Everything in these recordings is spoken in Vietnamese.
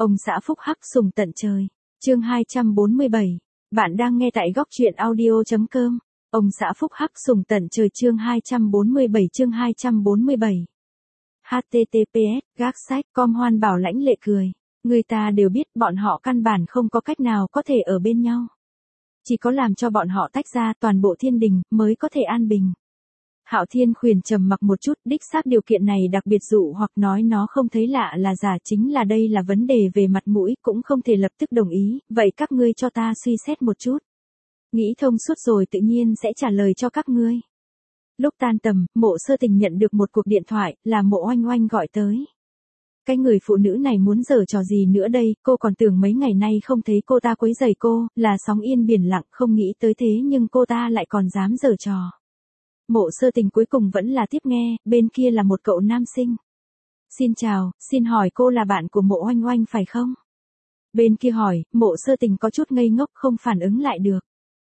Ông xã phúc hắc sùng tận trời. Chương 247. Bạn đang nghe tại góc truyện audio.com. Ông xã phúc hắc sùng tận trời chương 247. https gác sách com Hoan Bảo lãnh lệ cười. Người ta đều biết bọn họ căn bản không có cách nào có thể ở bên nhau. Chỉ có làm cho bọn họ tách ra toàn bộ thiên đình mới có thể an bình. Hạo Thiên Khuyển trầm mặc một chút, đích xác điều kiện này đặc biệt dụ hoặc nói nó không thấy lạ là giả, chính là đây là vấn đề về mặt mũi, cũng không thể lập tức đồng ý, vậy các ngươi cho ta suy xét một chút. Nghĩ thông suốt rồi tự nhiên sẽ trả lời cho các ngươi. Lúc tan tầm, Mộ Sơ Tình nhận được một cuộc điện thoại, là Mộ Oanh Oanh gọi tới. Cái người phụ nữ này muốn giở trò gì nữa đây, cô còn tưởng mấy ngày nay không thấy cô ta quấy rầy cô, là sóng yên biển lặng, không nghĩ tới thế nhưng cô ta lại còn dám giở trò. Mộ Sơ Tình cuối cùng vẫn là tiếp nghe, bên kia là một cậu nam sinh. Xin chào, xin hỏi cô là bạn của Mộ Oanh Oanh phải không? Bên kia hỏi, Mộ Sơ Tình có chút ngây ngốc không phản ứng lại được.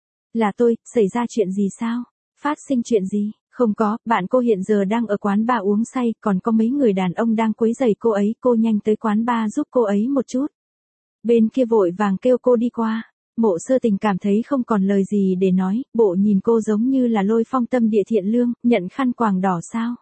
Là tôi, xảy ra chuyện gì sao? Phát sinh chuyện gì? Không có, bạn cô hiện giờ đang ở quán bar uống say, còn có mấy người đàn ông đang quấy rầy cô ấy, cô nhanh tới quán bar giúp cô ấy một chút. Bên kia vội vàng kêu cô đi qua. Mộ Sơ Tình cảm thấy không còn lời gì để nói, bộ nhìn cô giống như là Lôi Phong tâm địa thiện lương, nhận khăn quàng đỏ sao.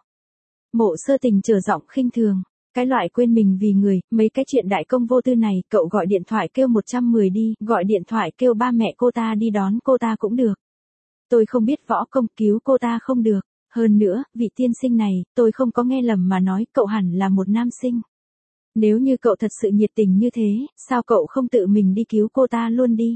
Mộ Sơ Tình trở giọng khinh thường, cái loại quên mình vì người, mấy cái chuyện đại công vô tư này, cậu gọi điện thoại kêu 110 đi, gọi điện thoại kêu ba mẹ cô ta đi đón cô ta cũng được. Tôi không biết võ công, cứu cô ta không được, hơn nữa, vị tiên sinh này, tôi không có nghe lầm mà nói, cậu hẳn là một nam sinh. Nếu như cậu thật sự nhiệt tình như thế, sao cậu không tự mình đi cứu cô ta luôn đi?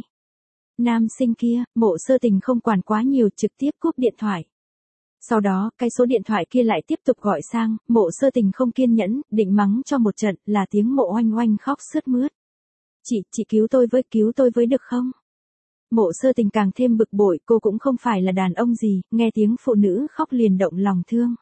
Nam sinh kia, Mộ Sơ Tình không quản quá nhiều, trực tiếp cúp điện thoại. Sau đó, cái số điện thoại kia lại tiếp tục gọi sang, Mộ Sơ Tình không kiên nhẫn, định mắng cho một trận, là tiếng Mộ Oanh Oanh khóc sướt mướt. Chị cứu tôi với được không? Mộ Sơ Tình càng thêm bực bội, cô cũng không phải là đàn ông gì, nghe tiếng phụ nữ khóc liền động lòng thương.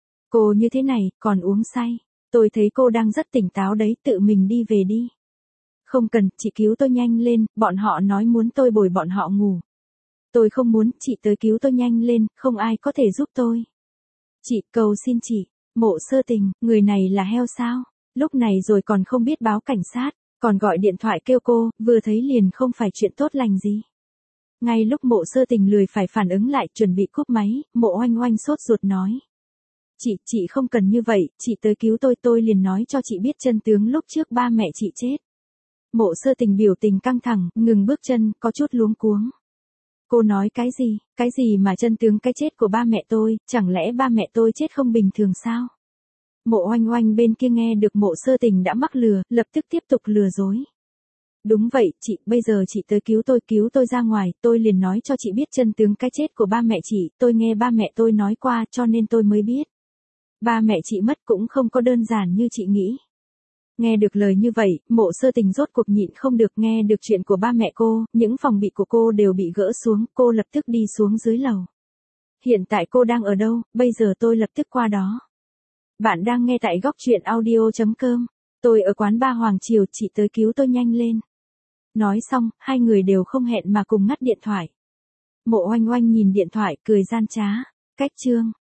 Cô như thế này, còn uống say. Tôi thấy cô đang rất tỉnh táo đấy, tự mình đi về đi. Không cần, chị cứu tôi nhanh lên, bọn họ nói muốn tôi bồi bọn họ ngủ. Tôi không muốn, chị tới cứu tôi nhanh lên, không ai có thể giúp tôi. Chị, cầu xin chị. Mộ Sơ Tình, người này là heo sao? Lúc này rồi còn không biết báo cảnh sát, còn gọi điện thoại kêu cô, vừa thấy liền không phải chuyện tốt lành gì. Ngay lúc Mộ Sơ Tình lười phải phản ứng lại, chuẩn bị cúp máy, Mộ Oanh Oanh sốt ruột nói. Chị không cần như vậy, chị tới cứu tôi liền nói cho chị biết chân tướng lúc trước ba mẹ chị chết. Mộ Sơ Tình biểu tình căng thẳng, ngừng bước chân, có chút luống cuống. Cô nói cái gì mà chân tướng cái chết của ba mẹ tôi, chẳng lẽ ba mẹ tôi chết không bình thường sao? Mộ Oanh Oanh bên kia nghe được Mộ Sơ Tình đã mắc lừa, lập tức tiếp tục lừa dối. Đúng vậy, chị, bây giờ chị tới cứu tôi ra ngoài, tôi liền nói cho chị biết chân tướng cái chết của ba mẹ chị, tôi nghe ba mẹ tôi nói qua cho nên tôi mới biết. Ba mẹ chị mất cũng không có đơn giản như chị nghĩ. Nghe được lời như vậy, Mộ Sơ Tình rốt cuộc nhịn không được, nghe được chuyện của ba mẹ cô, những phòng bị của cô đều bị gỡ xuống, cô lập tức đi xuống dưới lầu. Hiện tại cô đang ở đâu, bây giờ tôi lập tức qua đó. Bạn đang nghe tại góc truyện audio.com, tôi ở quán bar Hoàng Triều, chị tới cứu tôi nhanh lên. Nói xong, hai người đều không hẹn mà cùng ngắt điện thoại. Mộ Oanh Oanh nhìn điện thoại, cười gian trá. Cách chương.